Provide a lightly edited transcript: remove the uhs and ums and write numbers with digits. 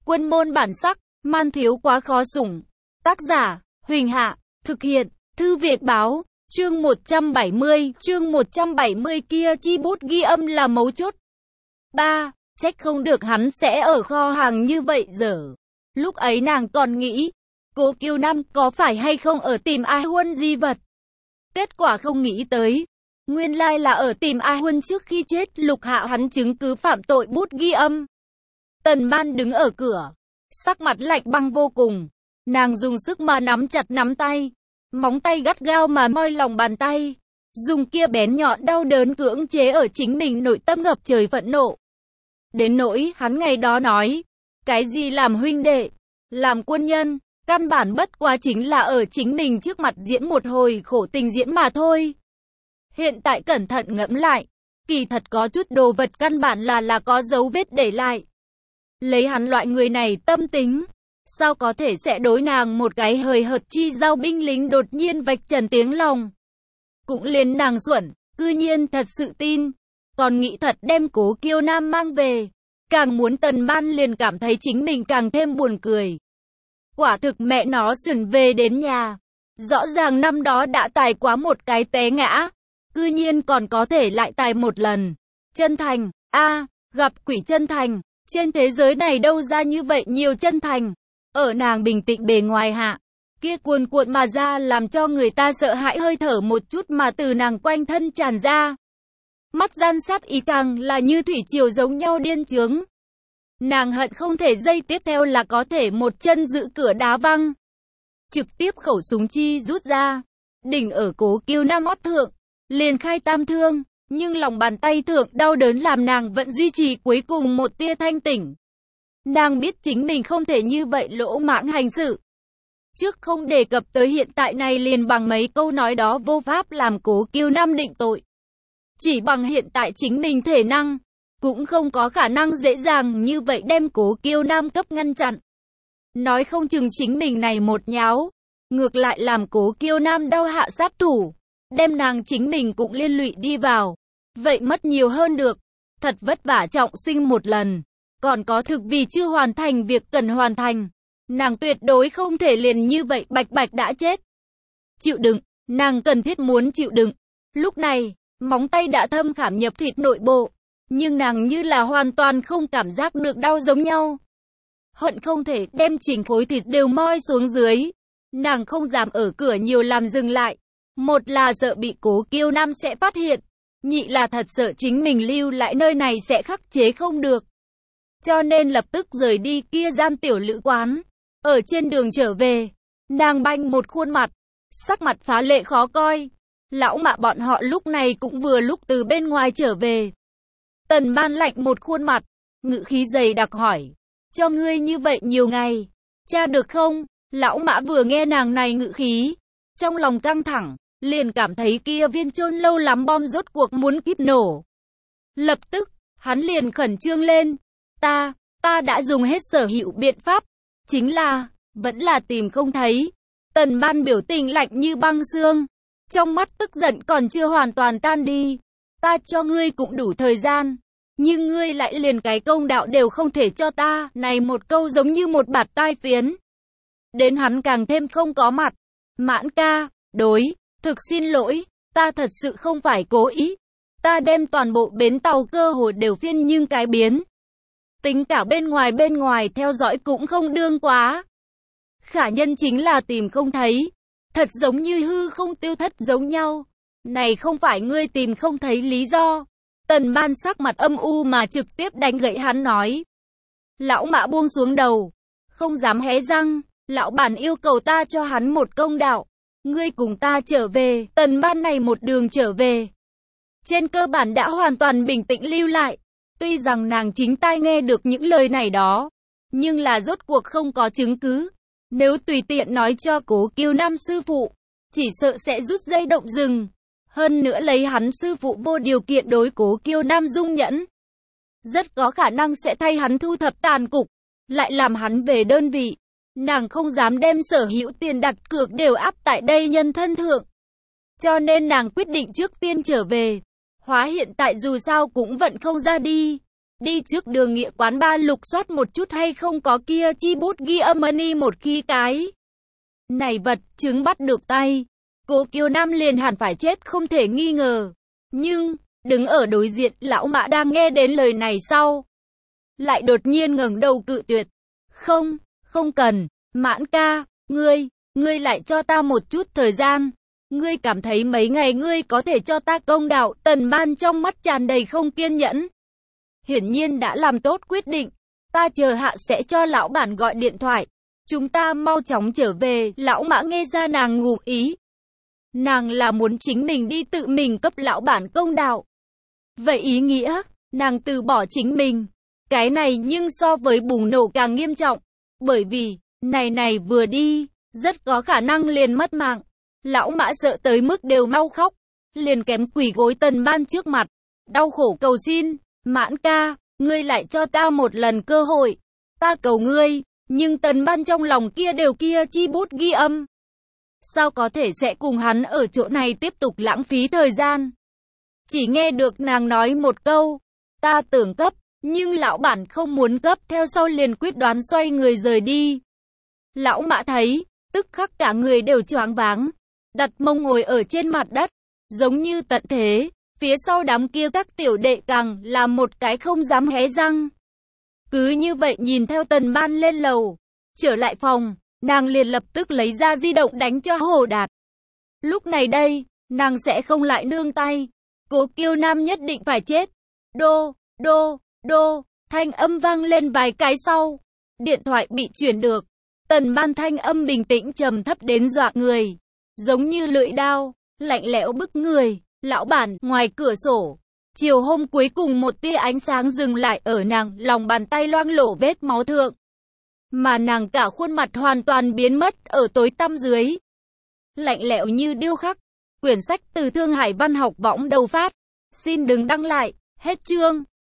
Quân môn bản sắc, man thiếu quá khó sủng. Tác giả, Huỳnh Hạ, thực hiện, Thư Việt Báo, chương 170 kia chi bút ghi âm là mấu chốt. 3. Trách không được hắn sẽ ở kho hàng như vậy giờ. Lúc ấy nàng còn nghĩ, Cố Kiều Nam có phải hay không ở tìm A Huân di vật. Kết quả không nghĩ tới, nguyên lai là ở tìm A Huân trước khi chết, lục hạ hắn chứng cứ phạm tội bút ghi âm. Tần Man đứng ở cửa, sắc mặt lạnh băng vô cùng. Nàng dùng sức mà nắm chặt nắm tay, móng tay gắt gao mà moi lòng bàn tay, dùng kia bén nhọn đau đớn cưỡng chế ở chính mình nội tâm ngập trời phẫn nộ. Đến nỗi hắn ngày đó nói, cái gì làm huynh đệ, làm quân nhân, căn bản bất quá chính là ở chính mình trước mặt diễn một hồi khổ tình diễn mà thôi. Hiện tại cẩn thận ngẫm lại, kỳ thật có chút đồ vật căn bản là có dấu vết để lại. Lấy hắn loại người này tâm tính, sao có thể sẽ đối nàng một cái hời hợt chi giao binh lính đột nhiên vạch trần tiếng lòng. Cũng liền nàng xuẩn, cư nhiên thật sự tin, còn nghĩ thật đem Cố Kiều Nam mang về. Càng muốn Tần Man liền cảm thấy chính mình càng thêm buồn cười. Quả thực mẹ nó xuẩn về đến nhà. Rõ ràng năm đó đã tài quá một cái té ngã, cư nhiên còn có thể lại tài một lần. Chân thành, gặp quỷ chân thành. Trên thế giới này đâu ra như vậy nhiều chân thành. Ở nàng bình tĩnh bề ngoài hạ, kia cuồn cuộn mà ra làm cho người ta sợ hãi hơi thở một chút mà từ nàng quanh thân tràn ra. Mắt gian sát ý càng là như thủy triều giống nhau điên chướng. Nàng hận không thể giây tiếp theo là có thể một chân giữ cửa đá văng. Trực tiếp khẩu súng chi rút ra, đỉnh ở Cố Kiều Nam ót thượng, liền khai tam thương. Nhưng lòng bàn tay thượng đau đớn làm nàng vẫn duy trì cuối cùng một tia thanh tỉnh. Nàng biết chính mình không thể như vậy lỗ mãng hành sự. Trước không đề cập tới hiện tại này liền bằng mấy câu nói đó vô pháp làm Cố Kiều Nam định tội. Chỉ bằng hiện tại chính mình thể năng, cũng không có khả năng dễ dàng như vậy đem Cố Kiều Nam cấp ngăn chặn. Nói không chừng chính mình này một nháo, ngược lại làm Cố Kiều Nam đau hạ sát thủ, đem nàng chính mình cũng liên lụy đi vào. Vậy mất nhiều hơn được. Thật vất vả trọng sinh một lần. Còn có thực vì chưa hoàn thành việc cần hoàn thành. Nàng tuyệt đối không thể liền như vậy bạch bạch đã chết. Chịu đựng. Nàng cần thiết muốn chịu đựng. Lúc này, móng tay đã thâm khảm nhập thịt nội bộ. Nhưng nàng như là hoàn toàn không cảm giác được đau giống nhau. Hận không thể đem chỉnh khối thịt đều moi xuống dưới. Nàng không dám ở cửa nhiều làm dừng lại. Một là sợ bị Cố Kiều Nam sẽ phát hiện. Nhị là thật sợ chính mình lưu lại nơi này sẽ khắc chế không được. Cho nên lập tức rời đi kia gian tiểu lữ quán. Ở trên đường trở về, nàng banh một khuôn mặt, sắc mặt phá lệ khó coi. Lão mạ bọn họ lúc này cũng vừa lúc từ bên ngoài trở về. Tần Man lạnh một khuôn mặt, ngữ khí dày đặc hỏi, cho ngươi như vậy nhiều ngày, tra được không? Lão mã vừa nghe nàng này ngữ khí, trong lòng căng thẳng, liền cảm thấy kia viên chôn lâu lắm bom rốt cuộc muốn kíp nổ. Lập tức, hắn liền khẩn trương lên. Ta đã dùng hết sở hữu biện pháp. Chính là, vẫn là tìm không thấy. Tần Man biểu tình lạnh như băng xương. Trong mắt tức giận còn chưa hoàn toàn tan đi. Ta cho ngươi cũng đủ thời gian. Nhưng ngươi lại liền cái công đạo đều không thể cho ta. Này một câu giống như một bạt tai phiến. Đến hắn càng thêm không có mặt. Mãn ca, thực xin lỗi, ta thật sự không phải cố ý. Ta đem toàn bộ bến tàu cơ hồ đều phiên nhưng cái biến. Tính cả bên ngoài theo dõi cũng không đương quá. Khả nhân chính là tìm không thấy. Thật giống như hư không tiêu thất giống nhau. Này không phải ngươi tìm không thấy lý do. Tần Man sắc mặt âm u mà trực tiếp đánh gậy hắn nói. Lão mã buông xuống đầu, không dám hé răng. Lão bản yêu cầu ta cho hắn một công đạo. Ngươi cùng ta trở về. Tần Man này một đường trở về, trên cơ bản đã hoàn toàn bình tĩnh lưu lại. Tuy rằng nàng chính tai nghe được những lời này đó, nhưng là rốt cuộc không có chứng cứ. Nếu tùy tiện nói cho Cố Kiều Nam sư phụ, chỉ sợ sẽ rút dây động rừng. Hơn nữa lấy hắn sư phụ vô điều kiện đối Cố Kiều Nam dung nhẫn, rất có khả năng sẽ thay hắn thu thập tàn cục, lại làm hắn về đơn vị. Nàng không dám đem sở hữu tiền đặt cược đều áp tại đây nhân thân thượng. Cho nên nàng quyết định trước tiên trở về. Hóa hiện tại dù sao cũng vẫn không ra đi. đi trước đường Nghĩa quán ba lục soát một chút hay không có kia chi bút ghi âm money một khi cái này vật chứng bắt được tay, Cố Kiều Nam liền hẳn phải chết không thể nghi ngờ. Nhưng, đứng ở đối diện, lão Mã đang nghe đến lời này sau, lại đột nhiên ngẩng đầu cự tuyệt. Không, không cần, Mãn ca, ngươi lại cho ta một chút thời gian. Ngươi cảm thấy mấy ngày ngươi có thể cho ta công đạo, Tần Man trong mắt tràn đầy không kiên nhẫn. Hiển nhiên đã làm tốt quyết định, ta chờ hạ sẽ cho lão bản gọi điện thoại. Chúng ta mau chóng trở về, lão Mã nghe ra nàng ngụ ý. Nàng là muốn chính mình đi tự mình cấp lão bản công đạo. Vậy ý nghĩa, nàng từ bỏ chính mình. Cái này nhưng so với bùng nổ càng nghiêm trọng. Bởi vì, này vừa đi, rất có khả năng liền mất mạng. Lão Mã sợ tới mức đều mau khóc. Liền kém quỳ gối Tần Man trước mặt. Đau khổ cầu xin, Mãn ca, ngươi lại cho ta một lần cơ hội. Ta cầu ngươi, nhưng Tần Man trong lòng kia đều kia chi bút ghi âm. Sao có thể sẽ cùng hắn ở chỗ này tiếp tục lãng phí thời gian? Chỉ nghe được nàng nói một câu, ta tưởng cấp, nhưng lão bản không muốn cấp, theo sau liền quyết đoán xoay người rời đi. Lão Mã thấy, tức khắc cả người đều choáng váng, đặt mông ngồi ở trên mặt đất, giống như tận thế, phía sau đám kia các tiểu đệ càng là một cái không dám hé răng. Cứ như vậy nhìn theo Tần Man lên lầu, trở lại phòng, nàng liền lập tức lấy ra di động đánh cho Hồ Đạt. Lúc này đây, nàng sẽ không lại nương tay. Cố Kiều Nam nhất định phải chết. Đô, thanh âm vang lên vài cái sau. Điện thoại bị chuyển được. Tần Man thanh âm bình tĩnh trầm thấp đến dọa người. Giống như lưỡi dao, lạnh lẽo bức người. Lão bản, ngoài cửa sổ. Chiều hôm cuối cùng một tia ánh sáng dừng lại ở nàng, lòng bàn tay loang lổ vết máu thượng. Mà nàng cả khuôn mặt hoàn toàn biến mất ở tối tăm dưới. Lạnh lẽo như điêu khắc. Quyển sách từ Thương Hải Văn học võng đầu phát. Xin đừng đăng lại. Hết chương.